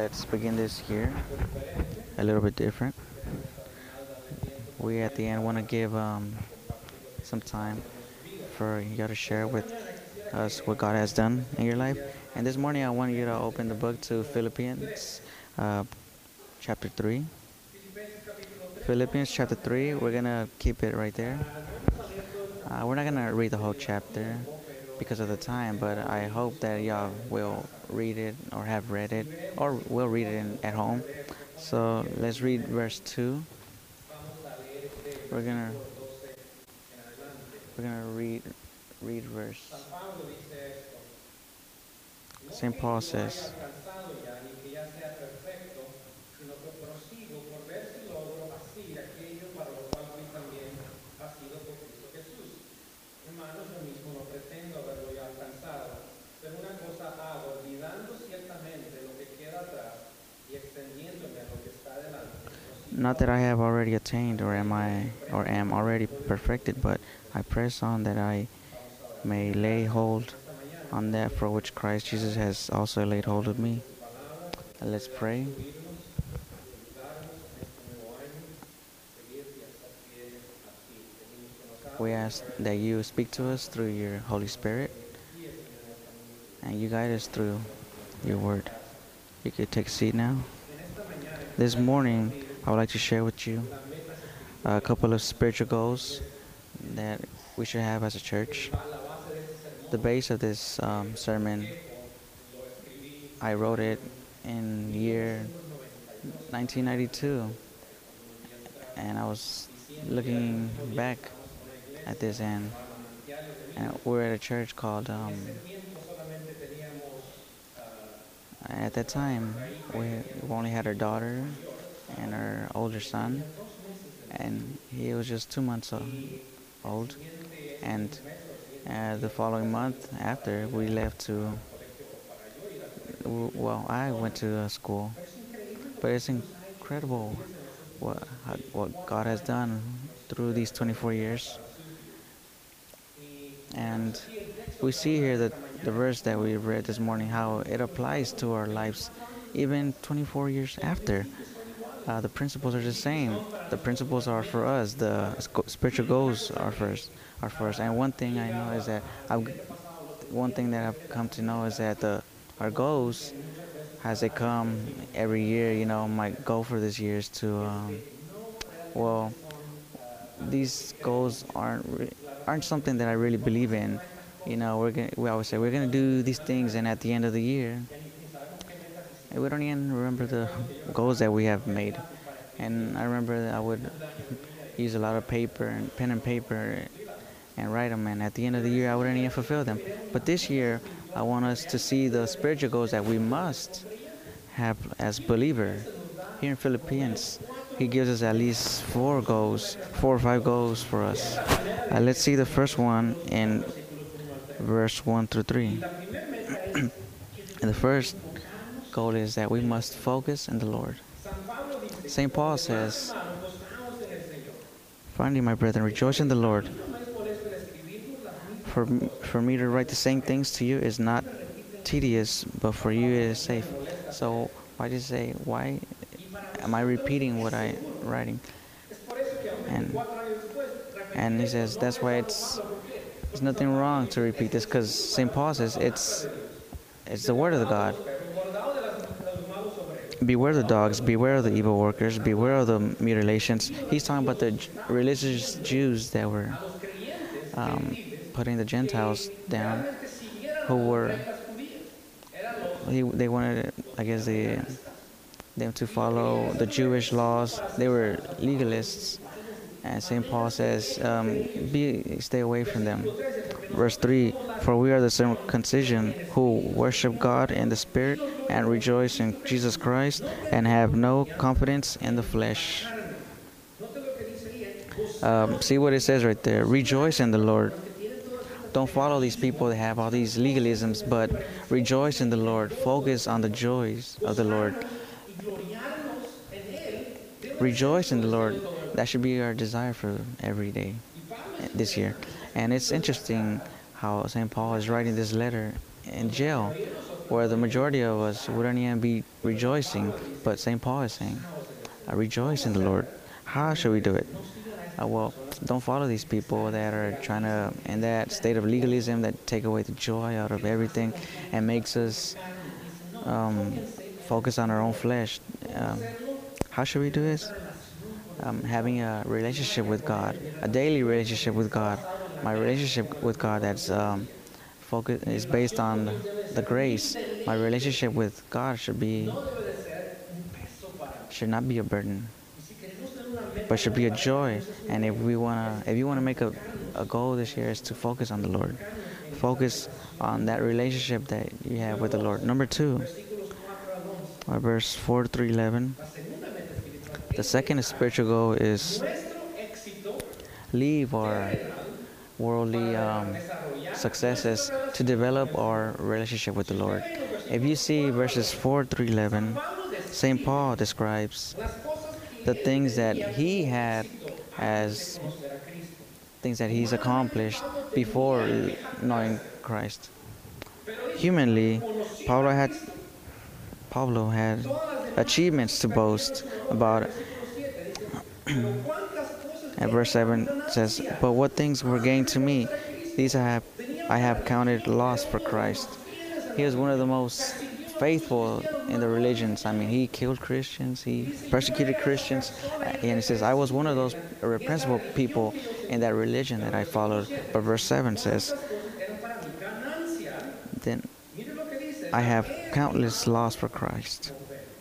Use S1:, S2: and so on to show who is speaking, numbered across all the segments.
S1: let's begin this year a little bit different. We at the end want to give some time for you to share with us what God has done in your life. And this morning, I want you to open the book to Philippians uh, chapter 3. Philippians chapter 3, we're going to keep it right there. We're not going to read the whole chapter because of the time, but I hope that y'all will read it or have read it or will read it at home. So let's read verse 2. We're gonna read verse. St. Paul says, not that I have already attained or am already perfected, but I press on that I may lay hold on that for which Christ Jesus has also laid hold of me. Let's pray. We ask that you speak to us through your Holy Spirit and you guide us through your word. You could take a seat now. This morning, I would like to share with you a couple of spiritual goals that we should have as a church. The base of this sermon, I wrote it in year 1992, and I was looking back at this, and we're at a church called, at that time, we only had our daughter and our older son, and he was just 2 months old, and the following month after we left to, well, I went to school, but it's incredible what God has done through these 24 years. And we see here that the verse that we read this morning, how it applies to our lives even 24 years after. The principles are the same. The principles are for us. The spiritual goals are first. And one thing I know is that I've come to know is that our goals, as they come every year, my goal for this year is to, well, these goals aren't something that I really believe in. We always say we're gonna do these things, and at the end of the year, we don't even remember the goals that we have made. And I remember that I would use a lot of paper and pen and paper and write them, and at the end of the year, I wouldn't even fulfill them. But this year, I want us to see the spiritual goals that we must have as believer. Here in Philippines, he gives us at least 4 or 5 goals for us. Let's see the first one in verse 1 through 3. And the first goal is that we must focus in the Lord. St. Paul says, "Finally, my brethren, rejoice in the Lord. For me to write the same things to you is not tedious, but for you it is safe." So why am I repeating what I'm writing? And he says that's why there's nothing wrong to repeat this, because St. Paul says it's the word of the God. Beware the dogs, beware of the evil workers, beware of the mutilations. He's talking about the religious Jews that were putting the Gentiles down, who were, they wanted, I guess, them to follow the Jewish laws. They were legalists, and St. Paul says, stay away from them. Verse 3, "For we are the circumcision who worship God in the Spirit and rejoice in Jesus Christ and have no confidence in the flesh." See what it says right there. Rejoice in the Lord. Don't follow these people that have all these legalisms, but rejoice in the Lord. Focus on the joys of the Lord. Rejoice in the Lord. That should be our desire for every day this year. And it's interesting how St. Paul is writing this letter in jail. where the majority of us wouldn't even be rejoicing. But St. Paul is saying, rejoice in the Lord. How should we do it? Well, don't follow these people that are trying to, in that state of legalism, that take away the joy out of everything and makes us um, focus on our own flesh. How should we do this? Having a relationship with God, a daily relationship with God. My relationship with God that's focus is based on the grace. My relationship with God should not be a burden, but should be a joy. And if you wanna make a goal this year, is to focus on the Lord. Focus on that relationship that you have with the Lord. Number 2, verse 4 through 11. The second spiritual goal is leave our worldly successes to develop our relationship with the Lord. If you see verses 4 through 11, St. Paul describes the things that he had as things that he's accomplished before knowing Christ. Humanly, Pablo had achievements to boast about. And verse 7 says, "But what things were gained to me, these I have counted loss for Christ." He was one of the most faithful in the religions. I mean, he killed Christians, he persecuted Christians, and he says, "I was one of those reprehensible people in that religion that I followed." But verse 7 says, "Then I have countless loss for Christ."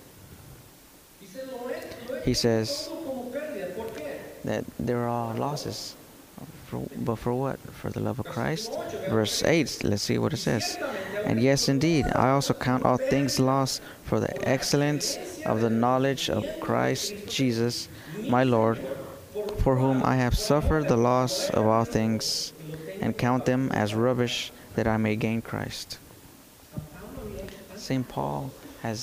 S1: He says that there are losses. But for what? For the love of Christ? Verse 8, let's see what it says. "And yes, indeed, I also count all things lost for the excellence of the knowledge of Christ Jesus, my Lord, for whom I have suffered the loss of all things, and count them as rubbish, that I may gain Christ." St. Paul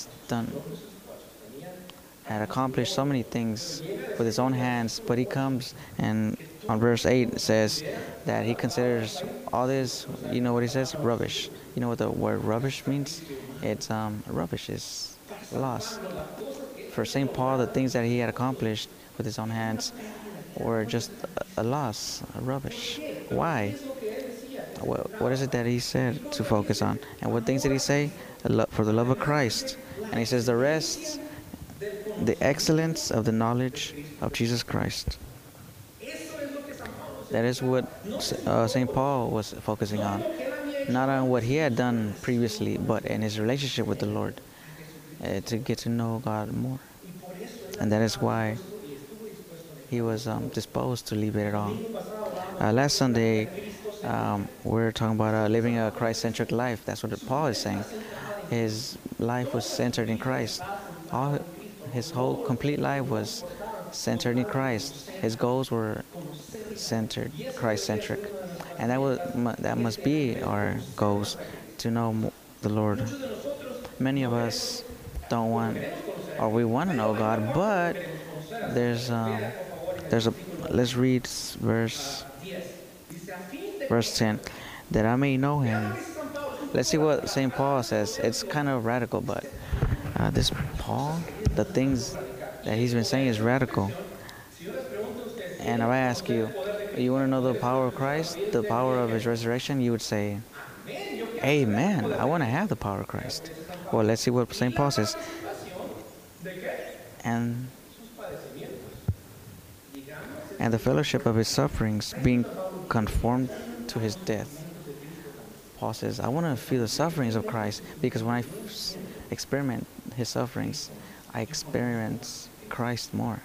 S1: had accomplished so many things with his own hands, but he comes and on verse 8 says that he considers all this, you know what he says? Rubbish. You know what the word rubbish means? It's rubbish is loss. For St. Paul, the things that he had accomplished with his own hands were just a loss, a rubbish. Why? What is it that he said to focus on? And what things did he say? For the love of Christ. And he says the rest, the excellence of the knowledge of Jesus Christ. That is what St. Paul was focusing on. Not on what he had done previously, but in his relationship with the Lord, to get to know God more. And that is why he was disposed to leave it all. Last Sunday, we were talking about living a Christ-centric life. That's what Paul is saying. His life was centered in Christ. His whole complete life was centered in Christ. His goals were centered, Christ-centric. And that must be our goals, to know the Lord. Many of us don't want, or we want to know God, but there's a, let's read verse 10, "that I may know him." Let's see what St. Paul says. It's kind of radical, but this Paul, the things that he's been saying is radical. And if I ask you, you want to know the power of Christ, the power of his resurrection, you would say, "Amen. I want to have the power of Christ." Well, let's see what St. Paul says. And the fellowship of his sufferings, being conformed to his death. Paul says, I want to feel the sufferings of Christ, because when I experiment his sufferings, I experience Christ more.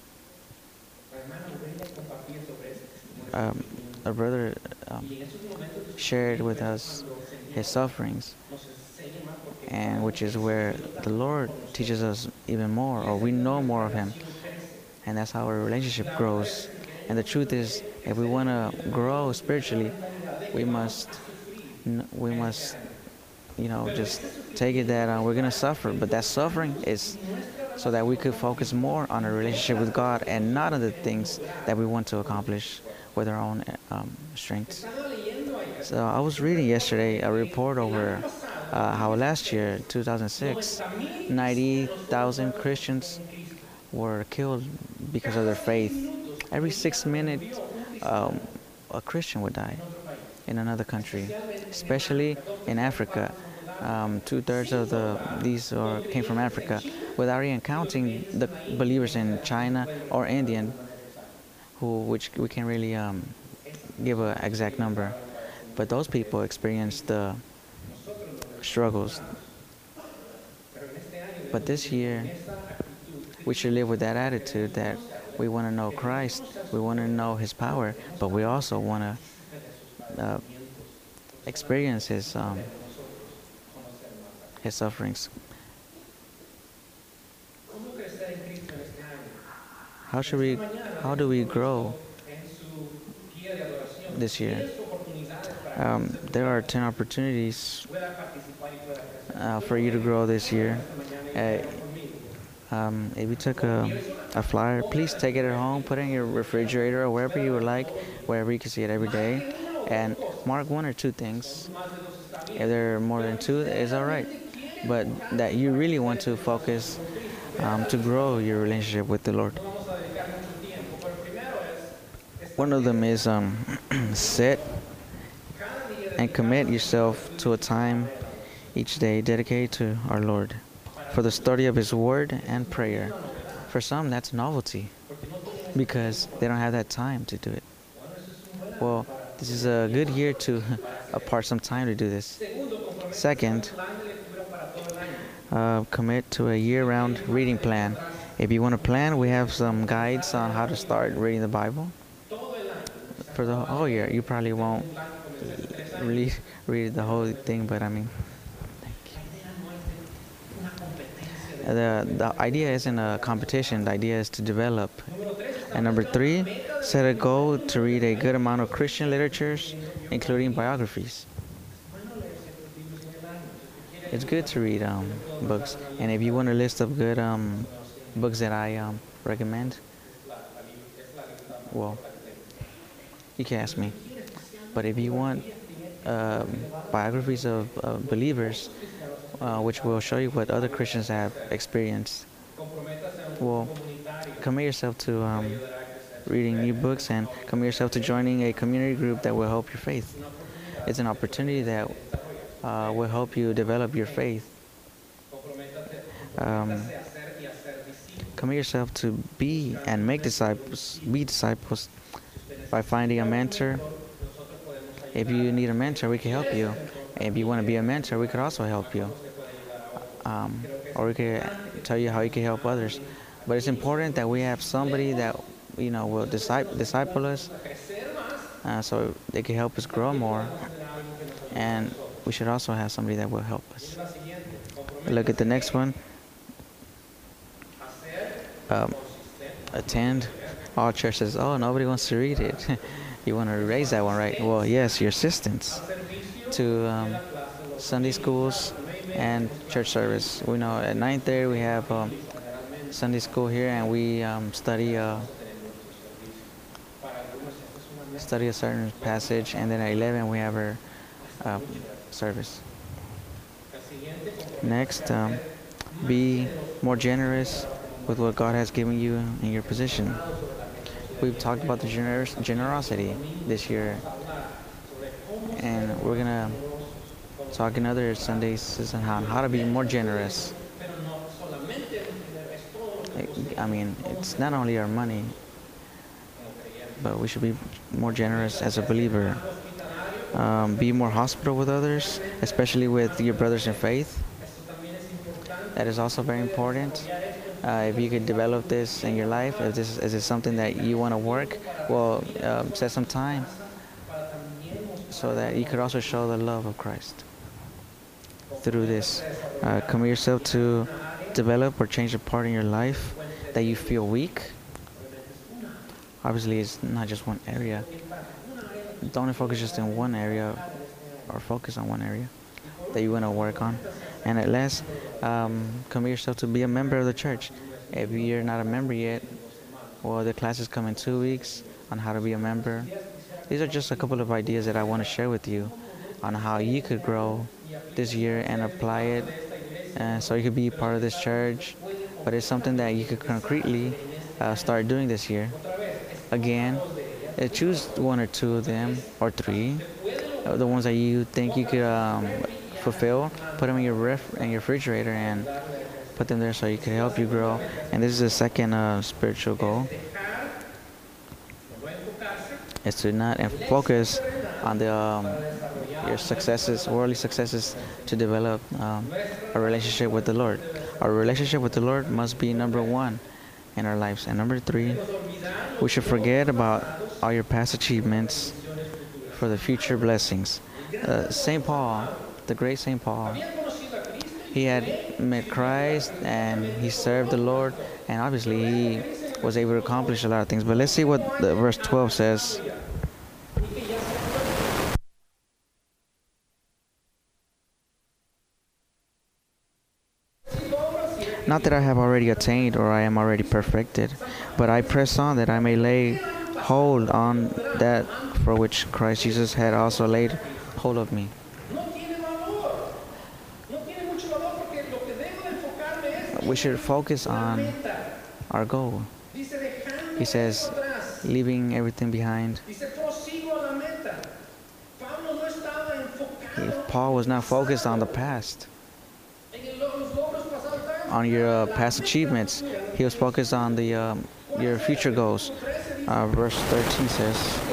S1: A brother shared with us his sufferings, and which is where the Lord teaches us even more, or we know more of him, and that's how our relationship grows. And the truth is, if we want to grow spiritually, we must just take it that we're going to suffer. But that suffering is so that we could focus more on our relationship with God and not on the things that we want to accomplish with our own strengths. So I was reading yesterday a report over how last year, 2006, 90,000 Christians were killed because of their faith. Every 6 minutes, um, a Christian would die in another country, especially in Africa. Two-thirds of these came from Africa, without even counting the believers in China or Indian, which we can't really give an exact number. But those people experienced the struggles. But this year, we should live with that attitude that we want to know Christ, we want to know His power, but we also want to experience His sufferings. How do we grow this year? There are 10 opportunities for you to grow this year. If you took a flyer, please take it at home, put it in your refrigerator or wherever you would like, wherever you can see it every day, and mark one or two things. If there are more than two, it's all right. But that you really want to focus to grow your relationship with the Lord. One of them is set and commit yourself to a time each day dedicated to our Lord for the study of His Word and prayer. For some, that's novelty because they don't have that time to do it. Well, this is a good year to apart some time to do this. Second, commit to a year-round reading plan. If you want to plan, we have some guides on how to start reading the Bible. For the whole year, you probably won't really read the whole thing, but I mean, the idea isn't a competition. The idea is to develop. And number 3, set a goal to read a good amount of Christian literatures, including biographies. It's good to read books, and if you want a list of good books that I recommend, well, you can ask me. But if you want biographies of believers, which will show you what other Christians have experienced, well, commit yourself to reading new books and commit yourself to joining a community group that will help your faith. It's an opportunity that will help you develop your faith. Commit yourself to be and make disciples, be disciples by finding a mentor. If you need a mentor, we can help you. If you want to be a mentor, we could also help you. Or we could tell you how you can help others. But it's important that we have somebody that will disciple us, so they can help us grow more. And we should also have somebody that will help us. Look at the next one. Attend all churches. Oh, nobody wants to read it. You want to erase that one, right? Well, yes, your assistants to Sunday schools and church service. We know at 9:30 we have Sunday school here, and we study a certain passage, and then at 11 we have our service. Next, be more generous with what God has given you in your position. We've talked about the generosity this year, and we're gonna talk in other Sundays on how to be more generous. I mean, it's not only our money, but we should be more generous as a believer. Be more hospitable with others, especially with your brothers in faith. That is also very important. If you could develop this in your life, if this is something that you want to work, well, set some time so that you could also show the love of Christ through this. Commit yourself to develop or change a part in your life that you feel weak. Obviously, it's not just one area. Don't focus just in one area, or focus on one area that you want to work on. And at last, commit yourself to be a member of the church. If you're not a member yet, well, the classes come in 2 weeks on how to be a member. These are just a couple of ideas that I want to share with you on how you could grow this year and apply it, so you could be part of this church. But it's something that you could concretely start doing this year. Again, choose one or two of them or three, the ones that you think you could fulfill. Put them in your refrigerator and put them there so you can help you grow. And this is the second spiritual goal: is to not focus on the your successes, worldly successes, to develop a relationship with the Lord. Our relationship with the Lord must be number one in our lives. And number three, we should forget about all your past achievements for the future blessings. St. Paul, the great St. Paul, he had met Christ and he served the Lord, and obviously he was able to accomplish a lot of things. But let's see what the verse 12 says. Not that I have already attained or I am already perfected, but I press on that I may lay hold on that for which Christ Jesus had also laid hold of me. We should focus on our goal. He says, leaving everything behind. Paul was not focused on the past, on your past achievements. He was focused on the your future goals. Verse 13 says,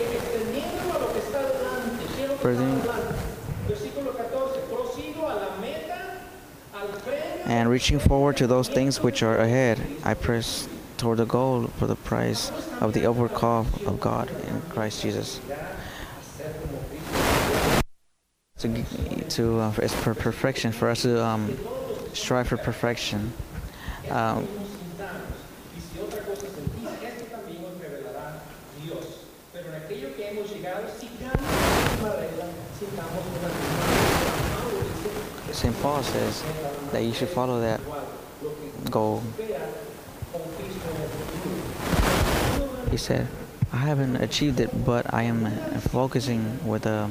S1: and reaching forward to those things which are ahead, I press toward the goal for the prize of the upward call of God in Christ Jesus. It's for perfection, for us to strive for perfection. St. Paul says that you should follow that goal. He said, I haven't achieved it, but I am focusing with the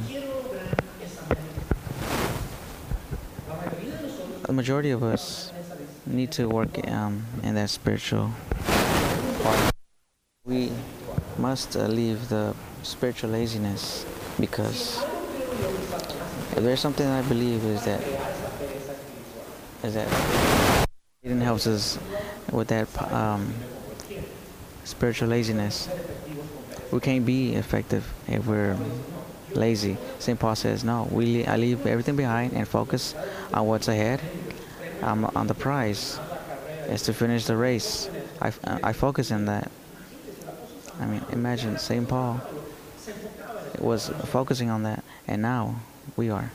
S1: majority of us need to work in that spiritual part. We must leave the spiritual laziness, because if there's something I believe is that Satan helps us with that spiritual laziness. We can't be effective if we're lazy. St. Paul says, no, I leave everything behind and focus on what's ahead, on the prize, is to finish the race. I focus on that. I mean, imagine St. Paul was focusing on that, and now we are.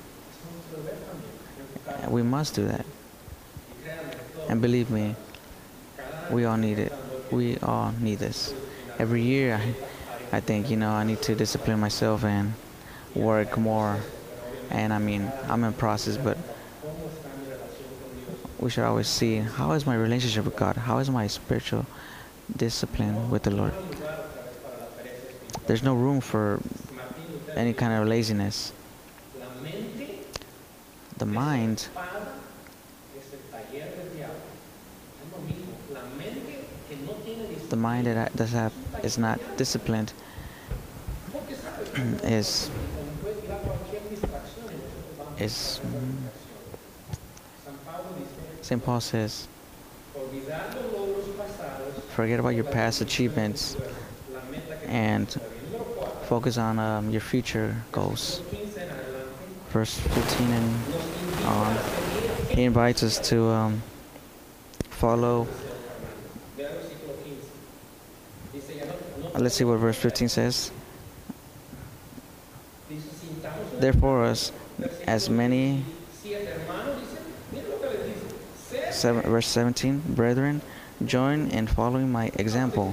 S1: We must do that. And believe me, we all need it. We all need this. Every year, I think, I need to discipline myself and work more. And I mean, I'm in process, but we should always see, how is my relationship with God? How is my spiritual discipline with the Lord? There's no room for any kind of laziness. The mind that is not disciplined is St. Paul says, forget about your past achievements and focus on your future goals. Verse 15 and on, he invites us to follow. Let's see what verse 15 says. Therefore, as many, verse 17, brethren, join in following my example.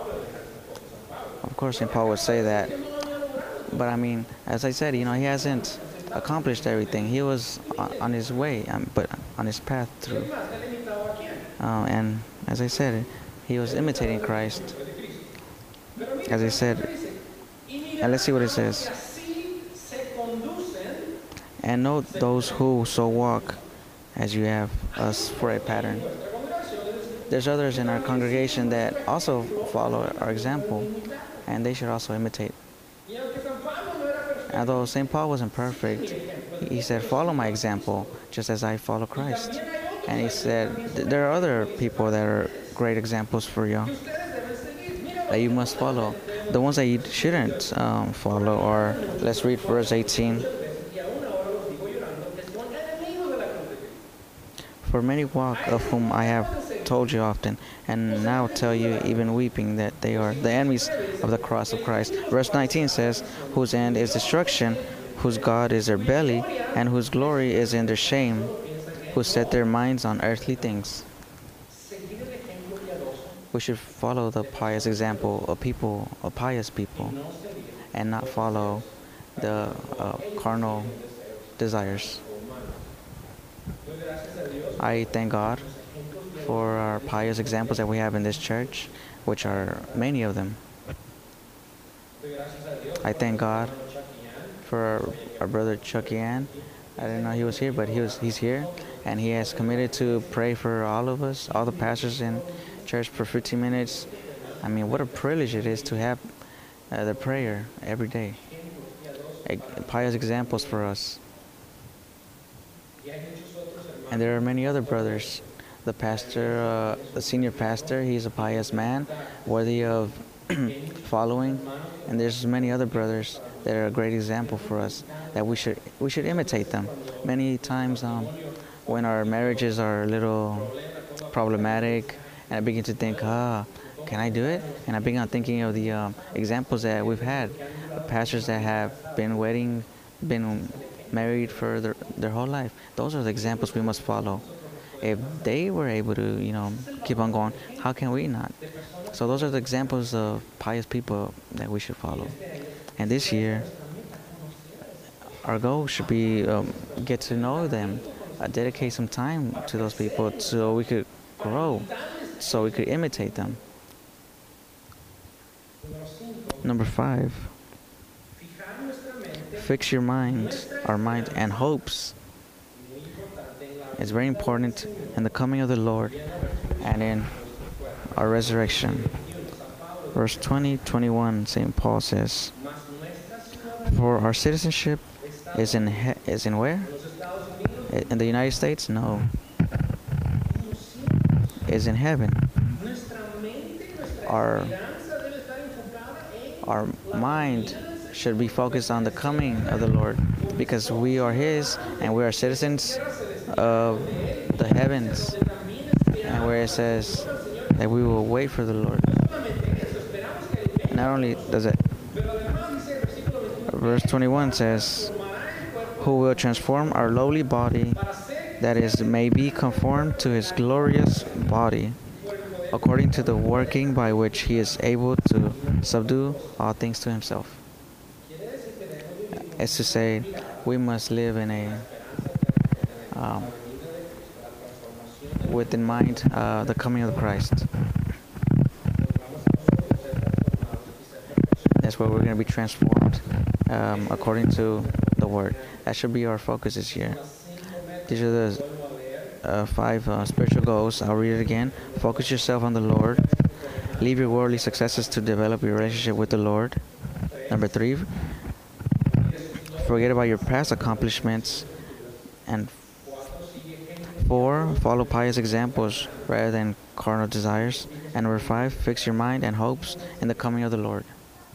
S1: Of course, St. Paul would say that, but I mean, as I said, he hasn't accomplished everything. He was on his way, but on his path through. And as I said, he was imitating Christ. As I said, and let's see what it says. and note those who so walk as you have us for a pattern. There's others in our congregation that also follow our example, and they should also imitate. Although St. Paul wasn't perfect, he said, "Follow my example, just as I follow Christ." And he said, there are other people that are great examples for you that you must follow. The ones that you shouldn't follow are, let's read verse 18. For many walk, of whom I have told you often, and now tell you, even weeping, that they are the enemies of the cross of Christ. Verse 19 says, whose end is destruction, whose God is their belly, and whose glory is in their shame, who set their minds on earthly things. We should follow the pious example of pious people, and not follow the carnal desires. I thank God for our pious examples that we have in this church, which are many of them. I thank God for our brother Chucky Ann. I didn't know he was here, but he's here, and he has committed to pray for all of us, all the pastors in church for 15 minutes. I mean, what a privilege it is to have the prayer every day. Pious examples for us. And there are many other brothers. The pastor, the senior pastor, he's a pious man, worthy of following. And there's many other brothers that are a great example for us, that we should imitate them. Many times when our marriages are a little problematic, and I begin to think, can I do it? And I begin thinking of the examples that we've had, pastors that have been married for their whole life. Those are the examples we must follow. If they were able to, keep on going, how can we not? So those are the examples of pious people that we should follow. And this year, our goal should be get to know them, dedicate some time to those people so we could grow, so we could imitate them. Number 5. Fix your mind, our mind, and hopes. It's very important in the coming of the Lord and in our resurrection. Verse 20-21, St. Paul says, for our citizenship is in where? In the United States? No. Is in heaven. Our mind should be focused on the coming of the Lord, because we are His and we are citizens of the heavens, and where it says that we will wait for the Lord. Not only does it, verse 21 says, who will transform our lowly body, that is, may be conformed to His glorious body, according to the working by which He is able to subdue all things to Himself. It's to say, we must live in a with in mind the coming of Christ. That's where we're going to be transformed according to the Word. That should be our focus this year. These are the 5 spiritual goals. I'll read it again. Focus yourself on the Lord. Leave your worldly successes to develop your relationship with the Lord. Number 3, forget about your past accomplishments. And 4, follow pious examples rather than carnal desires. And number 5, fix your mind and hopes in the coming of the Lord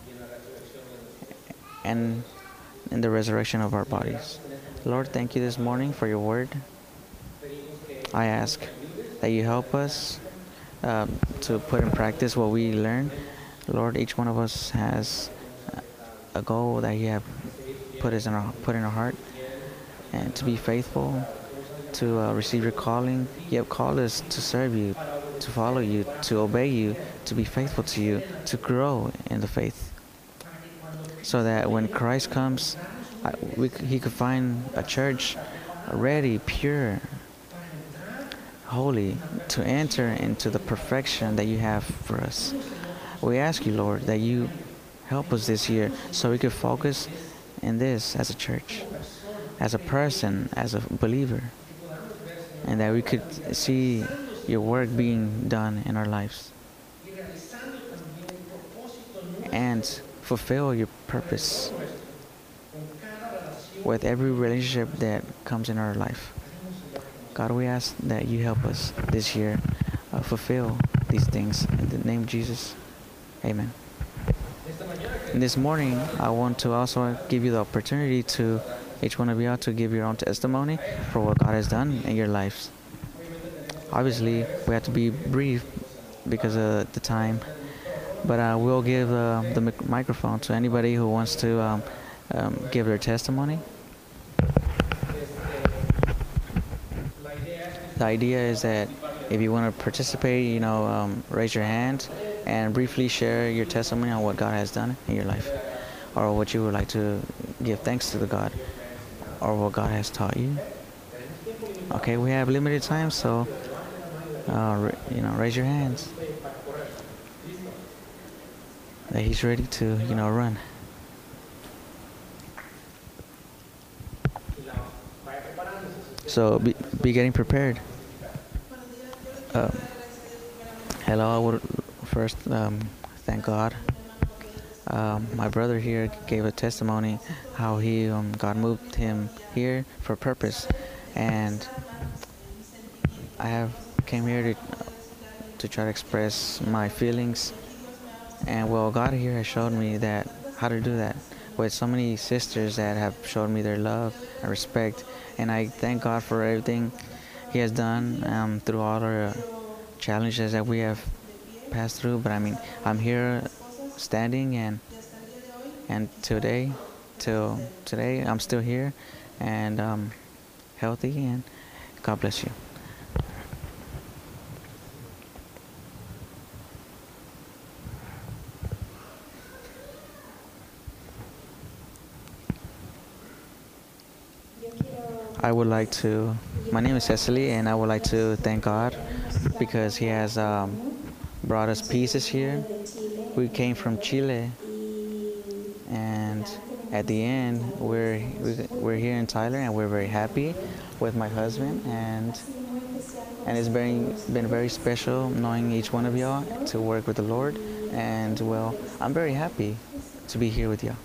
S1: and in the resurrection of our bodies. Lord, thank you this morning for your word. I ask that you help us to put in practice what we learn. Lord, each one of us has a goal that you have put in our heart, and to be faithful, to receive your calling. You have called us to serve you, to follow you, to obey you, to be faithful to you, to grow in the faith, so that when Christ comes, He could find a church ready, pure, holy, to enter into the perfection that you have for us. We ask you, Lord, that you help us this year so we could focus in this as a church. as a person, as a believer, and that we could see your work being done in our lives and fulfill your purpose with every relationship that comes in our life. God, we ask that you help us this year fulfill these things. In the name of Jesus, amen. And this morning, I want to also give you the opportunity to, each one of you, to give your own testimony for what God has done in your lives. Obviously, we have to be brief because of the time, but we'll give the microphone to anybody who wants to give their testimony. The idea is that if you want to participate, raise your hand and briefly share your testimony on what God has done in your life, or what you would like to give thanks to the God, or what God has taught you. Okay, we have limited time, so raise your hands. That he's ready to, run. So be getting prepared. Hello, I would first thank God. My brother here gave a testimony how he God moved him here for a purpose, and I have came here to try to express my feelings, and well, God here has showed me that how to do that with so many sisters that have showed me their love and respect, and I thank God for everything He has done through all our challenges that we have passed through. But I mean, I'm here standing, and today, till today, I'm still here, and healthy, and God bless you. I would like to, my name is Cecily, and I would like to thank God because He has brought us peace this year. We came from Chile, and at the end, we're here in Tyler, and we're very happy with my husband, and it's been very special knowing each one of y'all to work with the Lord, and well, I'm very happy to be here with y'all.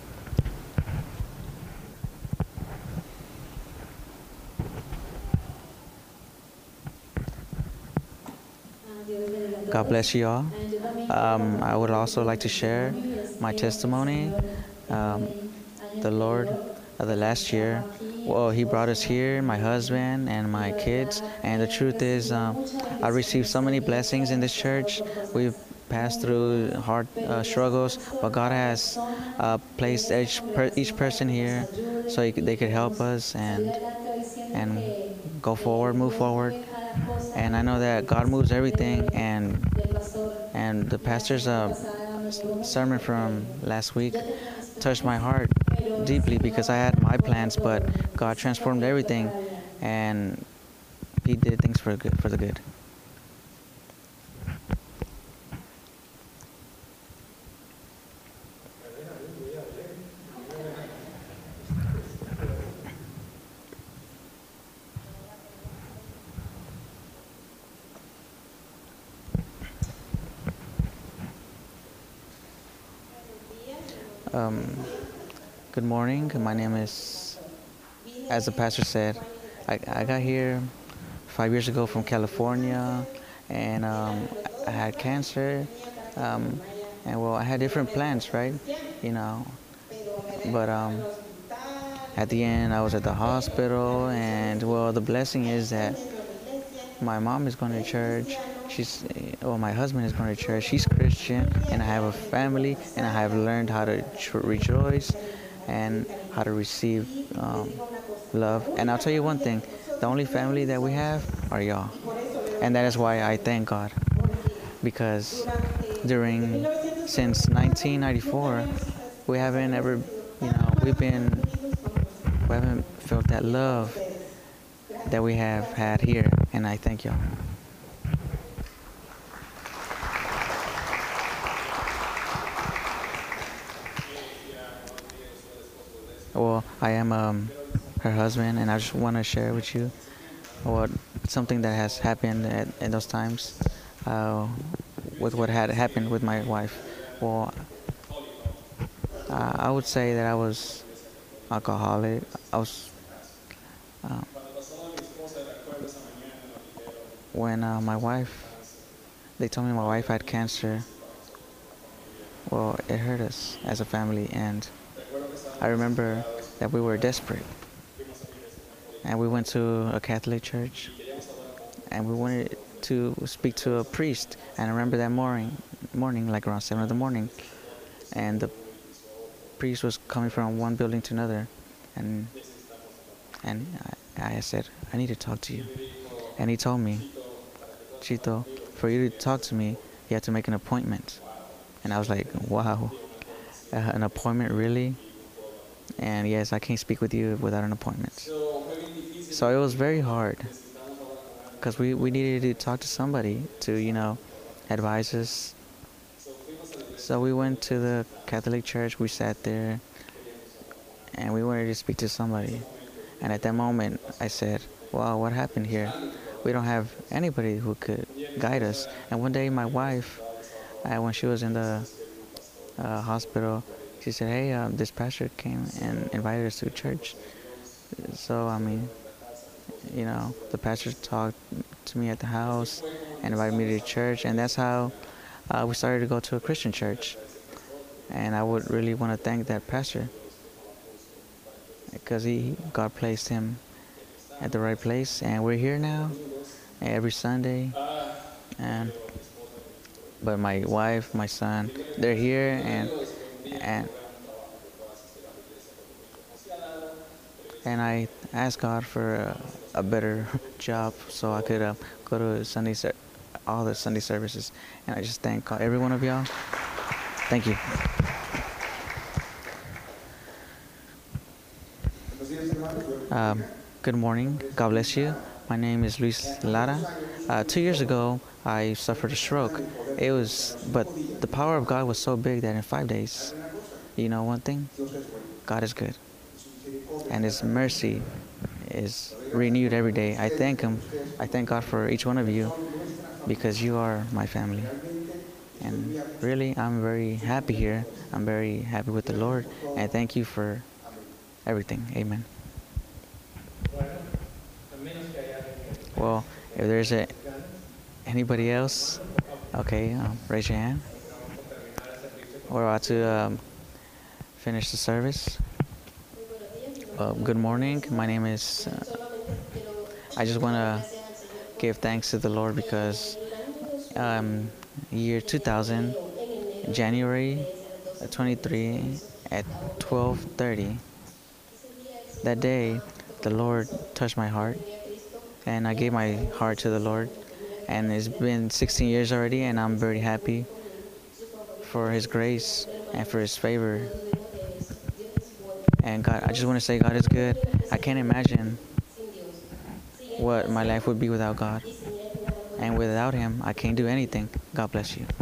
S1: God bless you all. I would also like to share my testimony. The Lord, the last year, well, He brought us here, my husband and my kids. And the truth is, I received so many blessings in this church. We've passed through hard struggles, but God has placed each person here so they could help us and go forward, move forward. And I know that God moves everything, and the pastor's sermon from last week touched my heart deeply because I had my plans, but God transformed everything, and He did things for the good. Good morning. My name is, as the pastor said, I got here 5 years ago from California, and I had cancer, and well, I had different plans, right? But at the end, I was at the hospital, and well, the blessing is that my mom is going to church. My husband is going to church. She's Christian, and I have a family, and I have learned how to rejoice and how to receive love. And I'll tell you one thing: the only family that we have are y'all, and that is why I thank God, because since 1994, we haven't ever, we haven't felt that love that we have had here, and I thank y'all. Well, I am her husband, and I just want to share with you what something that has happened in those times uh, with what had happened with my wife. Well, I would say that I was alcoholic. I was uh, when my wife. They told me my wife had cancer. Well, it hurt us as a family, and I remember that we were desperate, and we went to a Catholic church, and we wanted to speak to a priest. And I remember that morning, like around 7 in the morning, and the priest was coming from one building to another, and and I said, I need to talk to you, and he told me, Chito, for you to talk to me, you have to make an appointment. And I was like, wow, an appointment, really? And yes, I can't speak with you without an appointment. So it was very hard because we needed to talk to somebody to, advise us. So we went to the Catholic church, we sat there, and we wanted to speak to somebody. And at that moment, I said, wow, what happened here? We don't have anybody who could guide us. And one day, my wife, when she was in the hospital, she said, hey, this pastor came and invited us to church. So, the pastor talked to me at the house and invited me to church. And that's how we started to go to a Christian church. And I would really want to thank that pastor because God placed him at the right place. And we're here now every Sunday. But my wife, my son, they're here, and I asked God for a better job so I could go to all the Sunday services. And I just thank God, every one of y'all. Thank you. Good morning. God bless you. My name is Luis Lara. 2 years ago, I suffered a stroke. But the power of God was so big that in 5 days, you know one thing? God is good. And His mercy is renewed every day. I thank Him. I thank God for each one of you because you are my family. And really, I'm very happy here. I'm very happy with the Lord. And thank you for everything. Amen. Well, if there's anybody else, okay, raise your hand. We're about to finish the service. Good morning. My name is. I just want to give thanks to the Lord because year 2000, January 23 at 12:30. That day, the Lord touched my heart. And I gave my heart to the Lord. And it's been 16 years already, and I'm very happy for His grace and for His favor. And God, I just want to say God is good. I can't imagine what my life would be without God. And without Him, I can't do anything. God bless you.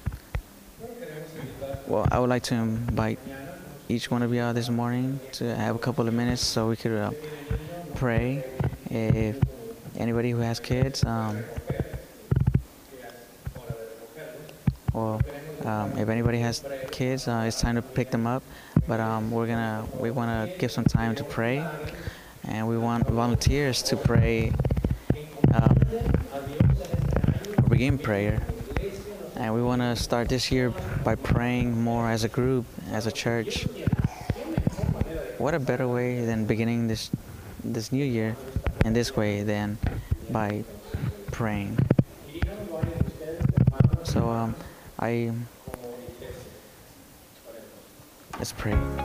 S1: Well, I would like to invite each one of y'all this morning to have a couple of minutes so we could pray. If anybody who has kids, if anybody has kids, it's time to pick them up. But we want to give some time to pray, and we want volunteers to pray, begin prayer. And we want to start this year by praying more as a group, as a church. What a better way than beginning this new year in this way than by praying. So let's pray.